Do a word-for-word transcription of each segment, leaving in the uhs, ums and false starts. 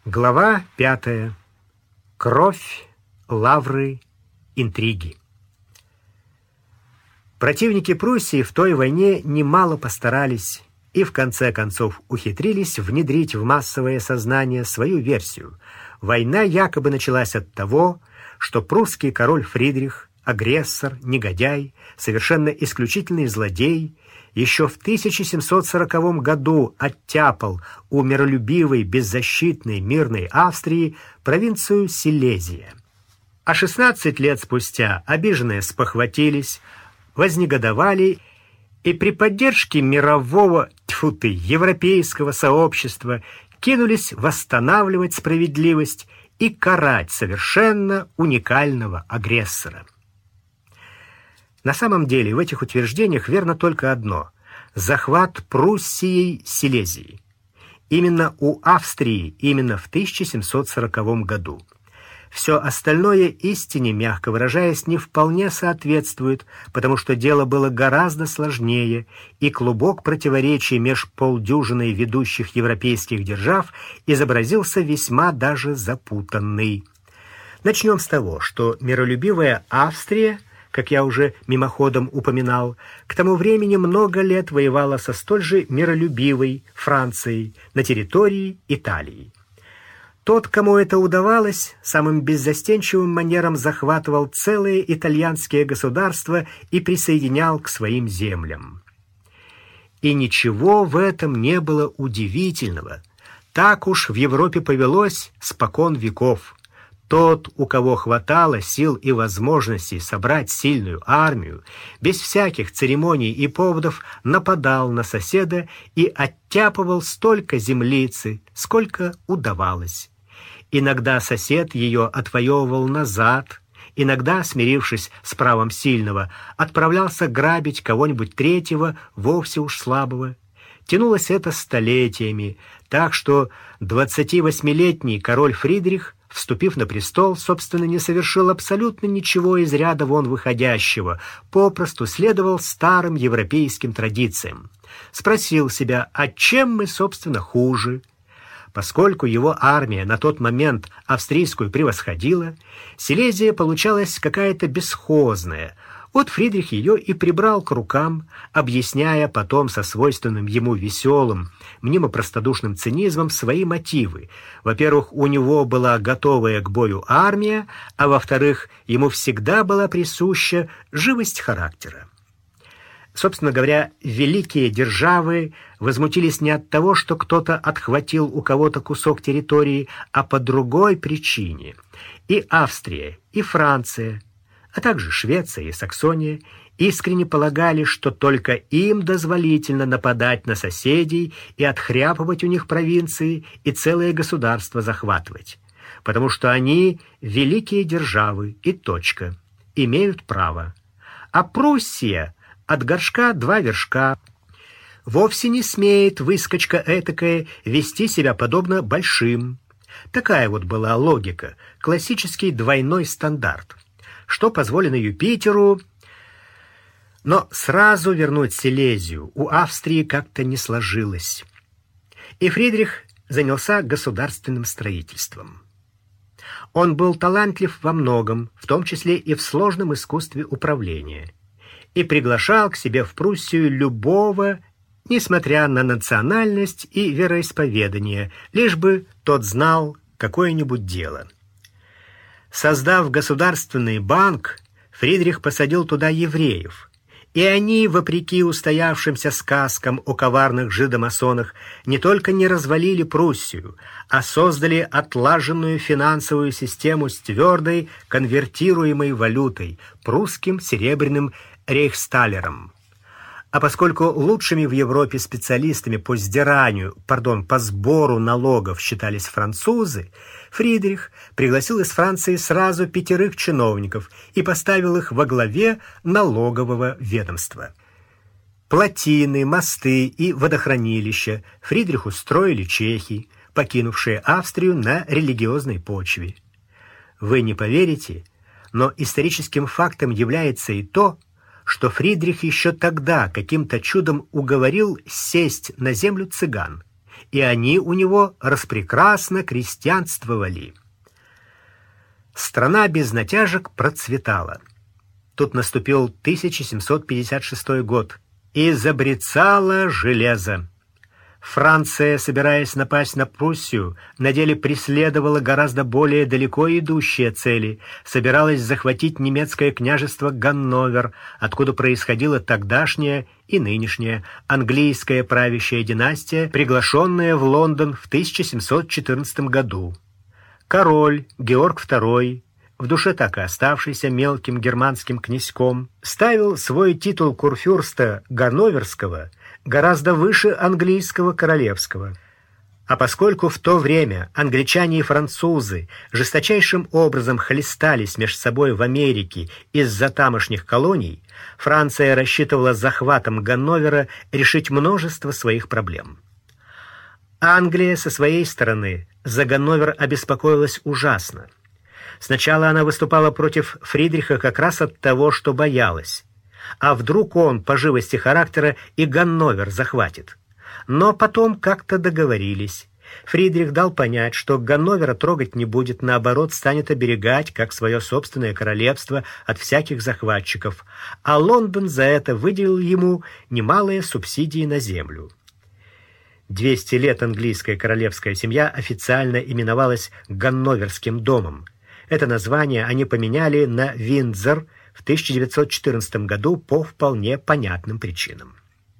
Глава пятая. Кровь, лавры, интриги. Противники Пруссии в той войне немало постарались и в конце концов ухитрились внедрить в массовое сознание свою версию. Война якобы началась от того, что прусский король Фридрих, агрессор, негодяй, совершенно исключительный злодей, еще в тысяча семьсот сороковом году оттяпал у миролюбивой, беззащитной, мирной Австрии провинцию Силезия. А шестнадцать лет спустя обиженные спохватились, вознегодовали и при поддержке мирового, тьфу ты, европейского сообщества кинулись восстанавливать справедливость и карать совершенно уникального агрессора. На самом деле в этих утверждениях верно только одно – захват Пруссией Силезии. Именно у Австрии, именно в тысяча семьсот сороковом году. Все остальное истине, мягко выражаясь, не вполне соответствует, потому что дело было гораздо сложнее, и клубок противоречий меж полдюжиной ведущих европейских держав изобразился весьма даже запутанный. Начнем с того, что миролюбивая Австрия, как я уже мимоходом упоминал, к тому времени много лет воевала со столь же миролюбивой Францией на территории Италии. Тот, кому это удавалось, самым беззастенчивым манером захватывал целые итальянские государства и присоединял к своим землям. И ничего в этом не было удивительного. Так уж в Европе повелось спокон веков. Тот, у кого хватало сил и возможностей собрать сильную армию, без всяких церемоний и поводов нападал на соседа и оттяпывал столько землицы, сколько удавалось. Иногда сосед ее отвоевывал назад, иногда, смирившись с правом сильного, отправлялся грабить кого-нибудь третьего, вовсе уж слабого. Тянулось это столетиями, так что двадцативосьмилетний король Фридрих, вступив на престол, собственно, не совершил абсолютно ничего из ряда вон выходящего, попросту следовал старым европейским традициям. Спросил себя, а чем мы, собственно, хуже? Поскольку его армия на тот момент австрийскую превосходила, Силезия получалась какая-то бесхозная. Вот Фридрих ее и прибрал к рукам, объясняя потом со свойственным ему веселым, мнимо-простодушным цинизмом свои мотивы. Во-первых, у него была готовая к бою армия, а во-вторых, ему всегда была присуща живость характера. Собственно говоря, великие державы возмутились не от того, что кто-то отхватил у кого-то кусок территории, а по другой причине. И Австрия, и Франция, а также Швеция и Саксония искренне полагали, что только им дозволительно нападать на соседей и отхряпывать у них провинции и целые государства захватывать, потому что они великие державы и точка, имеют право. А Пруссия от горшка два вершка. Вовсе не смеет выскочка этакая вести себя подобно большим. Такая вот была логика, классический двойной стандарт. Что позволено Юпитеру, но сразу вернуть Силезию у Австрии как-то не сложилось. И Фридрих занялся государственным строительством. Он был талантлив во многом, в том числе и в сложном искусстве управления, и приглашал к себе в Пруссию любого, несмотря на национальность и вероисповедание, лишь бы тот знал какое-нибудь дело. Создав государственный банк, Фридрих посадил туда евреев, и они, вопреки устоявшимся сказкам о коварных жидомасонах, не только не развалили Пруссию, а создали отлаженную финансовую систему с твердой конвертируемой валютой, прусским серебряным рейхсталером. А поскольку лучшими в Европе специалистами по сдиранию, пардон, по сбору налогов считались французы, Фридрих пригласил из Франции сразу пятерых чиновников и поставил их во главе налогового ведомства. Плотины, мосты и водохранилища Фридриху строили чехи, покинувшие Австрию на религиозной почве. Вы не поверите, но историческим фактом является и то, что Фридрих еще тогда каким-то чудом уговорил сесть на землю цыган и они у него распрекрасно крестьянствовали. Страна без натяжек процветала. Тут наступил тысяча семьсот пятьдесят шестой год, и забрецало железо. Франция, собираясь напасть на Пруссию, на деле преследовала гораздо более далеко идущие цели, собиралась захватить немецкое княжество Ганновер, откуда происходила тогдашняя и нынешняя английская правящая династия, приглашенная в Лондон в тысяча семьсот четырнадцатом году. Король Георг второй, в душе так и оставшийся мелким германским князьком, ставил свой титул курфюрста Ганноверского гораздо выше английского королевского. А поскольку в то время англичане и французы жесточайшим образом хлестались между собой в Америке из-за тамошних колоний, Франция рассчитывала захватом Ганновера решить множество своих проблем. Англия со своей стороны за Ганновер обеспокоилась ужасно. Сначала она выступала против Фридриха как раз от того, что боялась. А вдруг он по живости характера и Ганновер захватит? Но потом как-то договорились. Фридрих дал понять, что Ганновера трогать не будет, наоборот, станет оберегать, как свое собственное королевство, от всяких захватчиков, а Лондон за это выделил ему немалые субсидии на землю. Двести лет английская королевская семья официально именовалась Ганноверским домом. Это название они поменяли на Виндзор в тысяча девятьсот четырнадцатом году по вполне понятным причинам.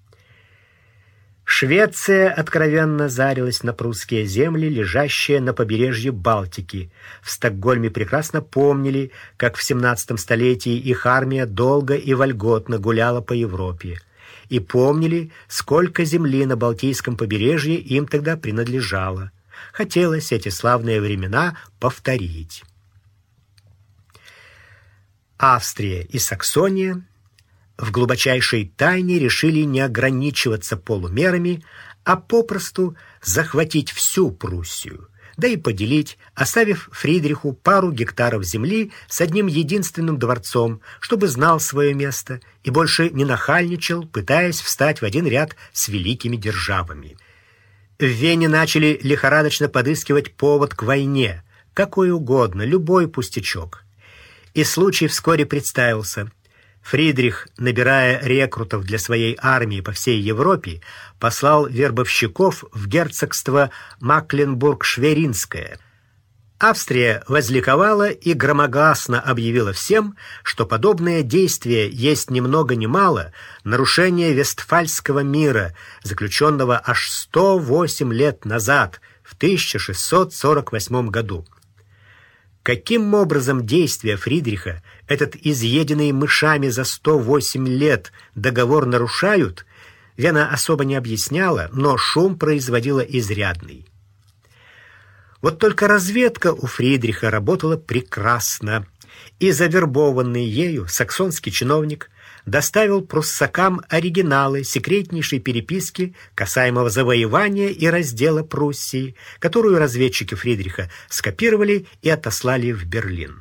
Швеция откровенно зарилась на прусские земли, лежащие на побережье Балтики. В Стокгольме прекрасно помнили, как в семнадцатом столетии их армия долго и вольготно гуляла по Европе. И помнили, сколько земли на Балтийском побережье им тогда принадлежало. Хотелось эти славные времена повторить. Австрия и Саксония в глубочайшей тайне решили не ограничиваться полумерами, а попросту захватить всю Пруссию, да и поделить, оставив Фридриху пару гектаров земли с одним единственным дворцом, чтобы знал свое место и больше не нахальничал, пытаясь встать в один ряд с великими державами. В Вене начали лихорадочно подыскивать повод к войне, какой угодно, любой пустячок. И случай вскоре представился. Фридрих, набирая рекрутов для своей армии по всей Европе, послал вербовщиков в герцогство Мекленбург-Шверинское. Австрия возликовала и громогласно объявила всем, что подобное действие есть ни много ни мало нарушение Вестфальского мира, заключенного аж сто восемь лет назад, в тысяча шестьсот сорок восьмом году. Каким образом действия Фридриха, этот изъеденный мышами за сто восемь лет, договор нарушают, Вена особо не объясняла, но шум производила изрядный. Вот только разведка у Фридриха работала прекрасно, и завербованный ею саксонский чиновник доставил пруссакам оригиналы секретнейшей переписки касаемого завоевания и раздела Пруссии, которую разведчики Фридриха скопировали и отослали в Берлин.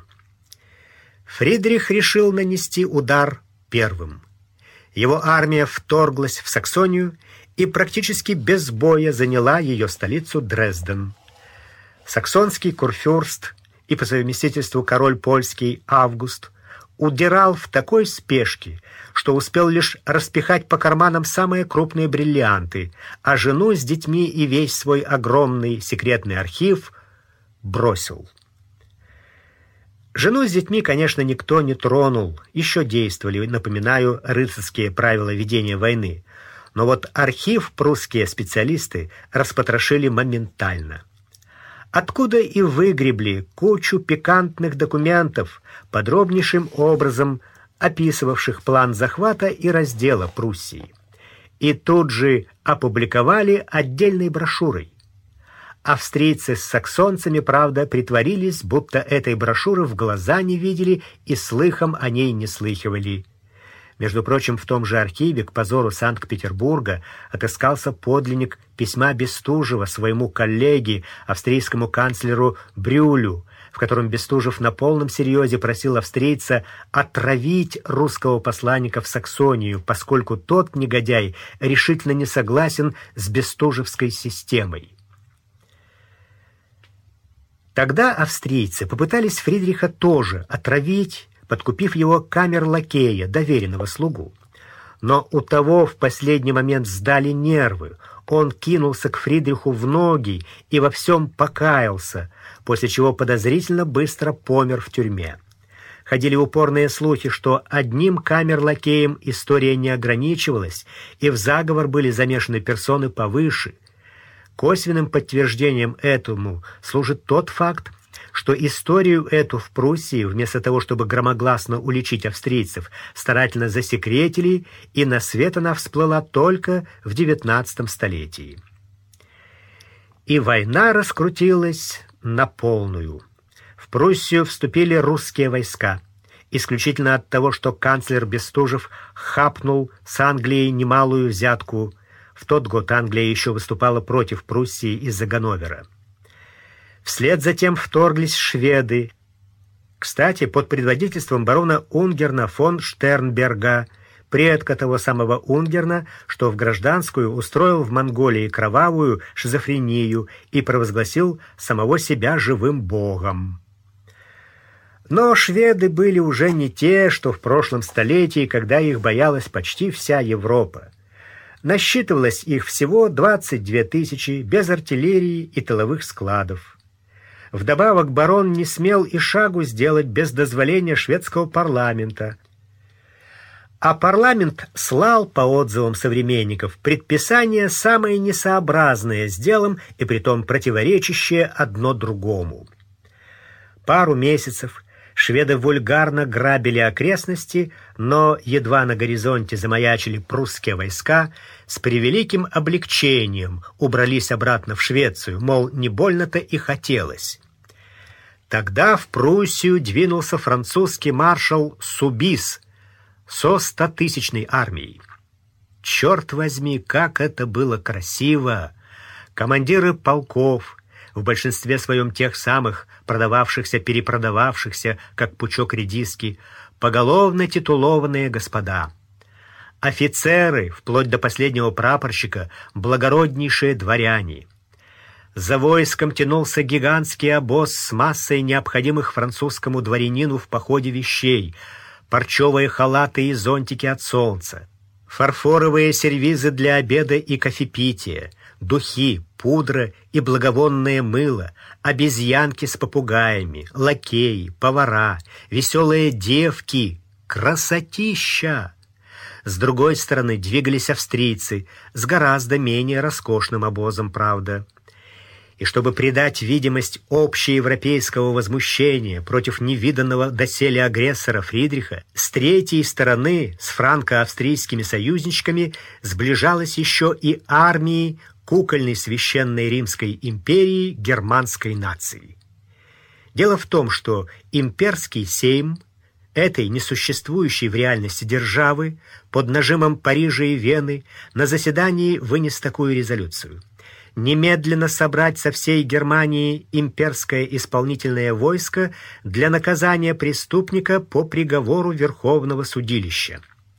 Фридрих решил нанести удар первым. Его армия вторглась в Саксонию и практически без боя заняла ее столицу Дрезден. Саксонский курфюрст и по совместительству король польский Август удирал в такой спешке, что успел лишь распихать по карманам самые крупные бриллианты, а жену с детьми и весь свой огромный секретный архив бросил. Жену с детьми, конечно, никто не тронул, еще действовали, напоминаю, рыцарские правила ведения войны, но вот архив прусские специалисты распотрошили моментально. Откуда и выгребли кучу пикантных документов, подробнейшим образом описывавших план захвата и раздела Пруссии. И тут же опубликовали отдельной брошюрой. Австрийцы с саксонцами, правда, притворились, будто этой брошюры в глаза не видели и слыхом о ней не слыхивали. Между прочим, в том же архиве к позору Санкт-Петербурга отыскался подлинник письма Бестужева своему коллеге, австрийскому канцлеру Брюлю, в котором Бестужев на полном серьезе просил австрийца отравить русского посланника в Саксонию, поскольку тот, негодяй, решительно не согласен с бестужевской системой. Тогда австрийцы попытались Фридриха тоже отравить, подкупив его камер-лакея, доверенного слугу. Но у того в последний момент сдали нервы. Он кинулся к Фридриху в ноги и во всем покаялся, после чего подозрительно быстро помер в тюрьме. Ходили упорные слухи, что одним камер-лакеем история не ограничивалась, и в заговор были замешаны персоны повыше. Косвенным подтверждением этому служит тот факт, что историю эту в Пруссии, вместо того, чтобы громогласно уличить австрийцев, старательно засекретили, и на свет она всплыла только в девятнадцатом столетии. И война раскрутилась на полную. В Пруссию вступили русские войска, исключительно от того, что канцлер Бестужев хапнул с Англией немалую взятку. В тот год Англия еще выступала против Пруссии из-за Ганновера. Вслед за тем вторглись шведы. Кстати, под предводительством барона Унгерна фон Штернберга, предка того самого Унгерна, что в гражданскую устроил в Монголии кровавую шизофрению и провозгласил самого себя живым богом. Но шведы были уже не те, что в прошлом столетии, когда их боялась почти вся Европа. Насчитывалось их всего двадцать две тысячи, без артиллерии и тыловых складов. Вдобавок барон не смел и шагу сделать без дозволения шведского парламента. А парламент слал, по отзывам современников, предписания самые несообразные с делом и притом противоречащие одно другому. Пару месяцев шведы вульгарно грабили окрестности, но едва на горизонте замаячили прусские войска, с превеликим облегчением убрались обратно в Швецию, мол, не больно-то и хотелось. Тогда в Пруссию двинулся французский маршал Субис со стотысячной армией. Черт возьми, как это было красиво! Командиры полков, в большинстве своем тех самых продававшихся, перепродававшихся, как пучок редиски, поголовно титулованные господа. Офицеры, вплоть до последнего прапорщика, благороднейшие дворяне. За войском тянулся гигантский обоз с массой необходимых французскому дворянину в походе вещей: парчевые халаты и зонтики от солнца, фарфоровые сервизы для обеда и кофепития, духи, пудра и благовонное мыло, обезьянки с попугаями, лакеи, повара, веселые девки, красотища. С другой стороны двигались австрийцы с гораздо менее роскошным обозом, правда. И чтобы придать видимость общеевропейского возмущения против невиданного доселе агрессора Фридриха, с третьей стороны, с франко-австрийскими союзничками, сближалась еще и армии кукольной священной Римской империи германской нации. Дело в том, что имперский сейм этой несуществующей в реальности державы под нажимом Парижа и Вены на заседании вынес такую резолюцию: немедленно собрать со всей Германии имперское исполнительное войско для наказания преступника по приговору Верховного судилища.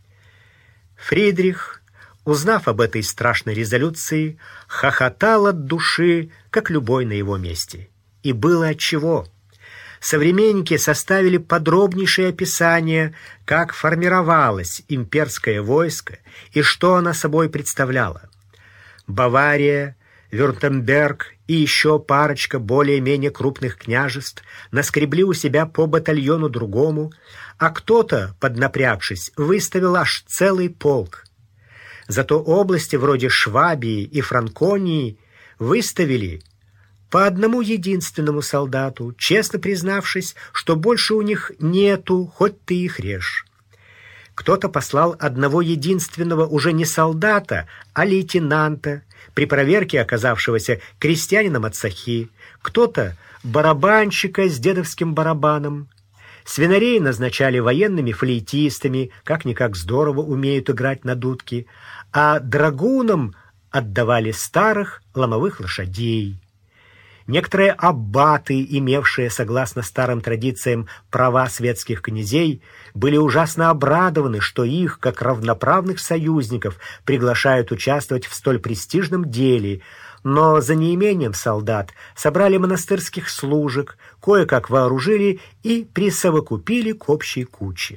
Фридрих, узнав об этой страшной резолюции, хохотал от души, как любой на его месте. И было отчего. Современники составили подробнейшее описание, как формировалось имперское войско и что оно собой представляло. Бавария, Вюртемберг и еще парочка более-менее крупных княжеств наскребли у себя по батальону другому, а кто-то, поднапрягшись, выставил аж целый полк. Зато области вроде Швабии и Франконии выставили по одному единственному солдату, честно признавшись, что больше у них нету, хоть ты их режь. Кто-то послал одного единственного уже не солдата, а лейтенанта, при проверке оказавшегося крестьянином от Сахи, кто-то барабанщика с дедовским барабаном. Свинарей назначали военными флейтистами, как-никак здорово умеют играть на дудке, а драгунам отдавали старых ломовых лошадей. Некоторые аббаты, имевшие, согласно старым традициям, права светских князей, были ужасно обрадованы, что их, как равноправных союзников, приглашают участвовать в столь престижном деле, но за неимением солдат собрали монастырских служек, кое-как вооружили и присовокупили к общей куче.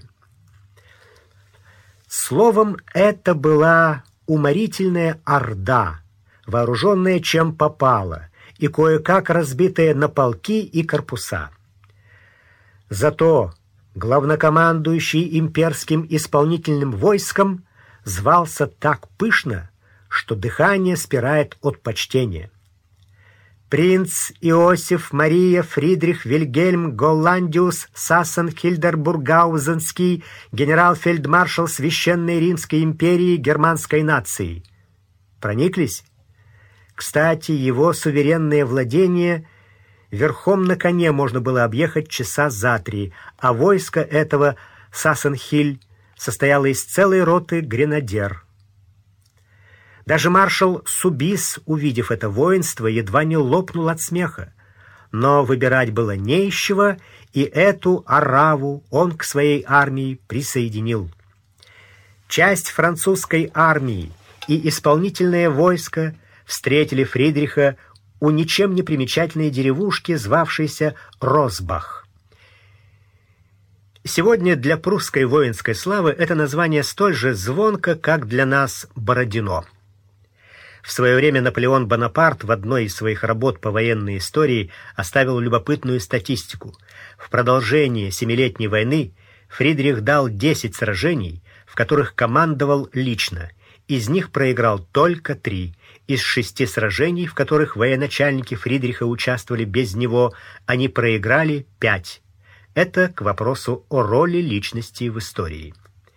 Словом, это была уморительная орда, вооруженная чем попало, и кое-как разбитая на полки и корпуса. Зато главнокомандующий имперским исполнительным войском звался так пышно, что дыхание спирает от почтения. Принц Иосиф Мария Фридрих Вильгельм Голландиус Сассен-Хильдербургаузенский, генерал-фельдмаршал Священной Римской империи германской нации. Прониклись? Кстати, его суверенное владение верхом на коне можно было объехать часа за три, а войско этого Сассенхиль состояло из целой роты гренадер. Даже маршал Субис, увидев это воинство, едва не лопнул от смеха. Но выбирать было не из чего, и эту ораву он к своей армии присоединил. Часть французской армии и исполнительное войско встретили Фридриха у ничем не примечательной деревушки, звавшейся Росбах. Сегодня для прусской воинской славы это название столь же звонко, как для нас Бородино. В свое время Наполеон Бонапарт в одной из своих работ по военной истории оставил любопытную статистику. В продолжение Семилетней войны Фридрих дал десять сражений, в которых командовал лично. Из них проиграл только три. Из шести сражений, в которых военачальники Фридриха участвовали без него, они проиграли пять. Это к вопросу о роли личности в истории.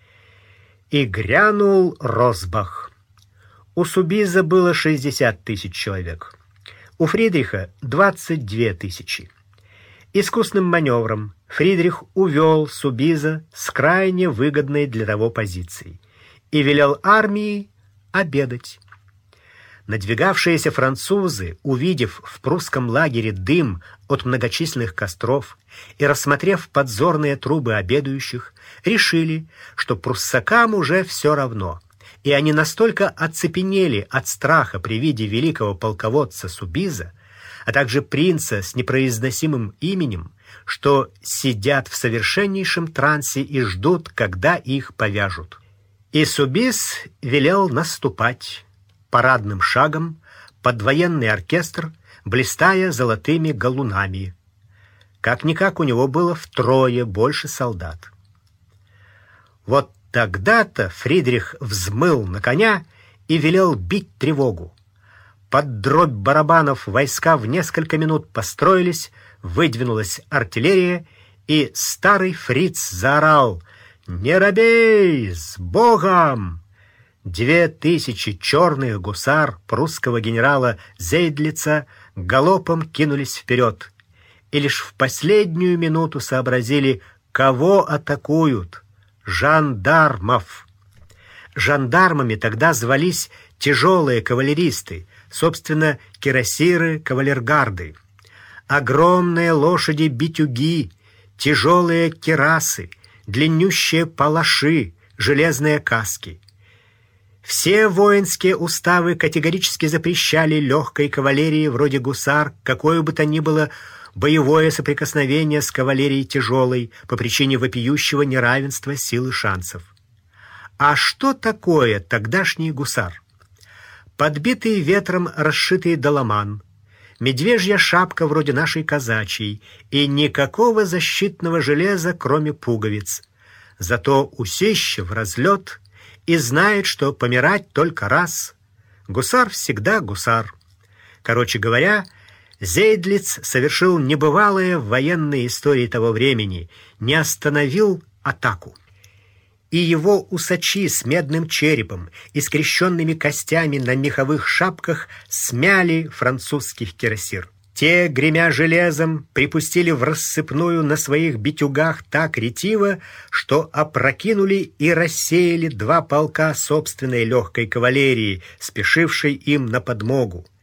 И грянул Росбах. У Субиза было шестьдесят тысяч человек. У Фридриха двадцать две тысячи. Искусным маневром Фридрих увел Субиза с крайне выгодной для того позиции и велел армии обедать. Надвигавшиеся французы, увидев в прусском лагере дым от многочисленных костров и рассмотрев подзорные трубы обедающих, решили, что пруссакам уже все равно, и они настолько оцепенели от страха при виде великого полководца Субиза, а также принца с непроизносимым именем, что сидят в совершеннейшем трансе и ждут, когда их повяжут. И Субиз велел наступать парадным шагом под военный оркестр, блистая золотыми галунами. Как-никак у него было втрое больше солдат. Вот тогда-то Фридрих взмыл на коня и велел бить тревогу. Под дробь барабанов войска в несколько минут построились, выдвинулась артиллерия, и старый фриц заорал: «Не робей! С Богом!» Две тысячи черных гусар прусского генерала Зейдлица галопом кинулись вперед, и лишь в последнюю минуту сообразили, кого атакуют — жандармов. Жандармами тогда звались тяжелые кавалеристы, собственно, кирасиры, кавалергарды. Огромные лошади-битюги, тяжелые кирасы, длиннющие палаши, железные каски. Все воинские уставы категорически запрещали легкой кавалерии вроде гусар какое бы то ни было боевое соприкосновение с кавалерией тяжелой по причине вопиющего неравенства сил и шансов. А что такое тогдашний гусар? Подбитый ветром расшитый доломан, медвежья шапка вроде нашей казачьей и никакого защитного железа, кроме пуговиц. Зато усища в разлет и знает, что помирать только раз. Гусар всегда гусар. Короче говоря, Зейдлиц совершил небывалое в военной истории того времени, не остановил атаку. И его усачи с медным черепом и скрещенными костями на меховых шапках смяли французских кирасир. Те, гремя железом, припустили в рассыпную на своих битюгах так ретиво, что опрокинули и рассеяли два полка собственной легкой кавалерии, спешившей им на подмогу.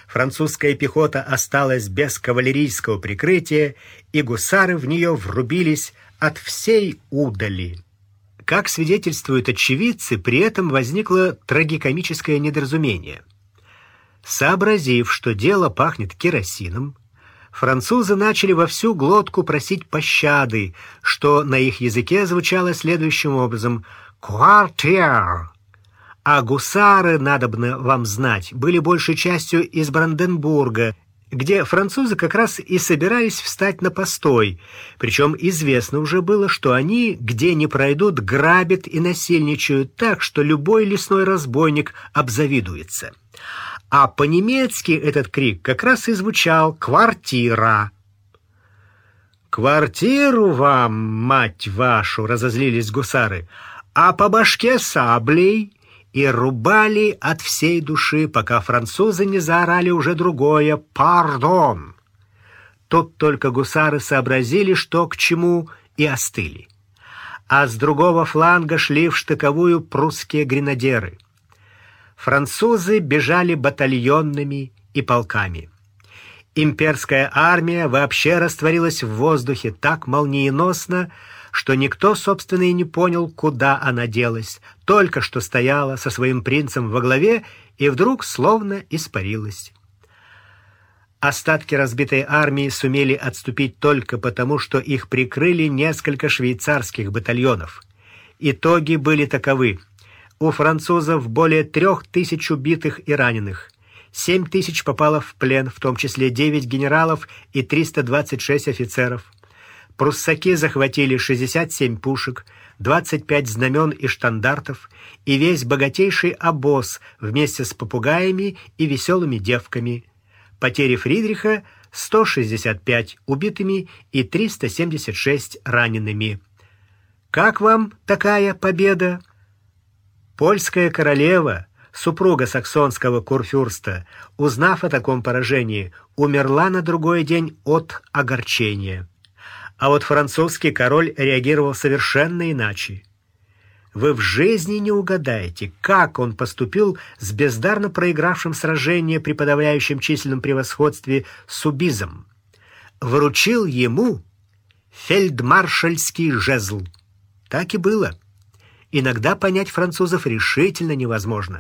Французская пехота осталась без кавалерийского прикрытия, и гусары в нее врубились от всей удали. Как свидетельствуют очевидцы, при этом возникло трагикомическое недоразумение. Сообразив, что дело пахнет керосином, французы начали во всю глотку просить пощады, что на их языке звучало следующим образом: «Квартир». А гусары, надобно вам знать, были большей частью из Бранденбурга, где французы как раз и собирались встать на постой, причем известно уже было, что они, где ни пройдут, грабят и насильничают так, что любой лесной разбойник обзавидуется. А по-немецки этот крик как раз и звучал «Квартира». «Квартиру вам, мать вашу!» — разозлились гусары. «А по башке саблей!» И рубали от всей души, пока французы не заорали уже другое «Пардон!». Тут только гусары сообразили, что к чему, и остыли. А с другого фланга шли в штыковую прусские гренадеры. Французы бежали батальонными и полками. Имперская армия вообще растворилась в воздухе так молниеносно, что никто, собственно, и не понял, куда она делась, только что стояла со своим принцем во главе и вдруг словно испарилась. Остатки разбитой армии сумели отступить только потому, что их прикрыли несколько швейцарских батальонов. Итоги были таковы: у французов более трех тысяч убитых и раненых, семь тысяч попало в плен, в том числе девять генералов и триста двадцать шесть офицеров. Пруссаки захватили шестьдесят семь пушек, двадцать пять знамен и штандартов и весь богатейший обоз вместе с попугаями и веселыми девками. Потери Фридриха — сто шестьдесят пять убитыми и триста семьдесят шесть ранеными. Как вам такая победа? Польская королева, супруга саксонского курфюрста, узнав о таком поражении, умерла на другой день от огорчения. А вот французский король реагировал совершенно иначе. Вы в жизни не угадаете, как он поступил с бездарно проигравшим сражение при подавляющем численном превосходстве Субизом. Вручил ему фельдмаршальский жезл. Так и было. Иногда понять французов решительно невозможно.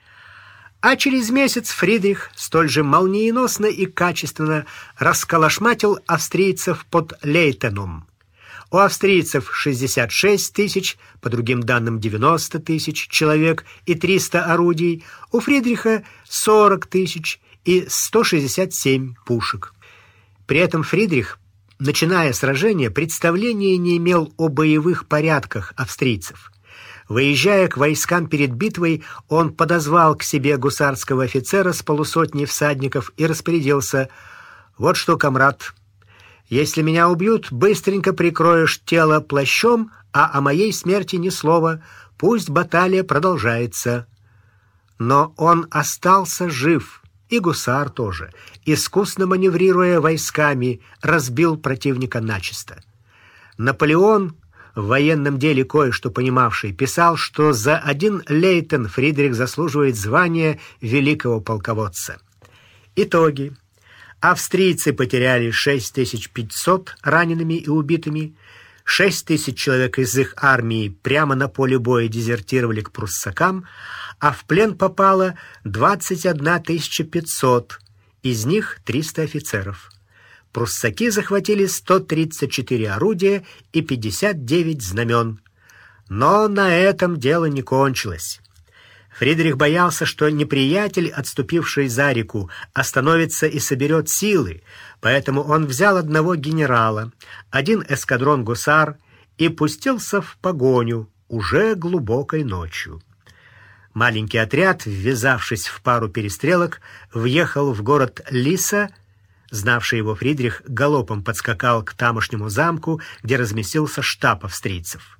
А через месяц Фридрих столь же молниеносно и качественно расколошматил австрийцев под Лейтеном. У австрийцев шестьдесят шесть тысяч, по другим данным девяносто тысяч человек и триста орудий, у Фридриха сорок тысяч и сто шестьдесят семь пушек. При этом Фридрих, начиная сражение, представления не имел о боевых порядках австрийцев. Выезжая к войскам перед битвой, он подозвал к себе гусарского офицера с полусотней всадников и распорядился: «Вот что, комрад, если меня убьют, быстренько прикроешь тело плащом, а о моей смерти ни слова, пусть баталия продолжается». Но он остался жив, и гусар тоже, искусно маневрируя войсками, разбил противника начисто. Наполеон, в военном деле кое-что понимавший, писал, что за один Лейтен Фридрих заслуживает звания великого полководца. Итоги. Австрийцы потеряли шесть тысяч пятьсот ранеными и убитыми, шесть тысяч человек из их армии прямо на поле боя дезертировали к пруссакам, а в плен попало двадцать одна тысяча пятьсот, из них триста офицеров. Пруссаки захватили сто тридцать четыре орудия и пятьдесят девять знамен. Но на этом дело не кончилось. Фридрих боялся, что неприятель, отступивший за реку, остановится и соберет силы, поэтому он взял одного генерала, один эскадрон гусар и пустился в погоню уже глубокой ночью. Маленький отряд, ввязавшись в пару перестрелок, въехал в город Лиса. Знавший его Фридрих галопом подскакал к тамошнему замку, где разместился штаб австрийцев.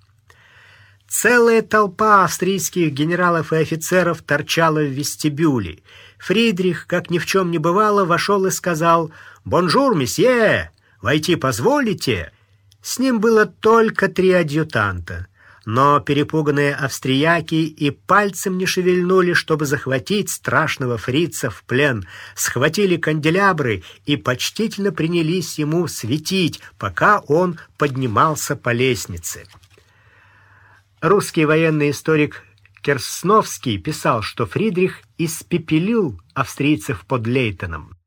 Целая толпа австрийских генералов и офицеров торчала в вестибюле. Фридрих, как ни в чем не бывало, вошел и сказал: «Бонжур, месье! Войти позволите?» С ним было только три адъютанта, Но перепуганные австрияки и пальцем не шевельнули, чтобы захватить страшного фрица в плен. Схватили канделябры и почтительно принялись ему светить, пока он поднимался по лестнице. Русский военный историк Керсновский писал, что Фридрих испепелил австрийцев под Лейтеном.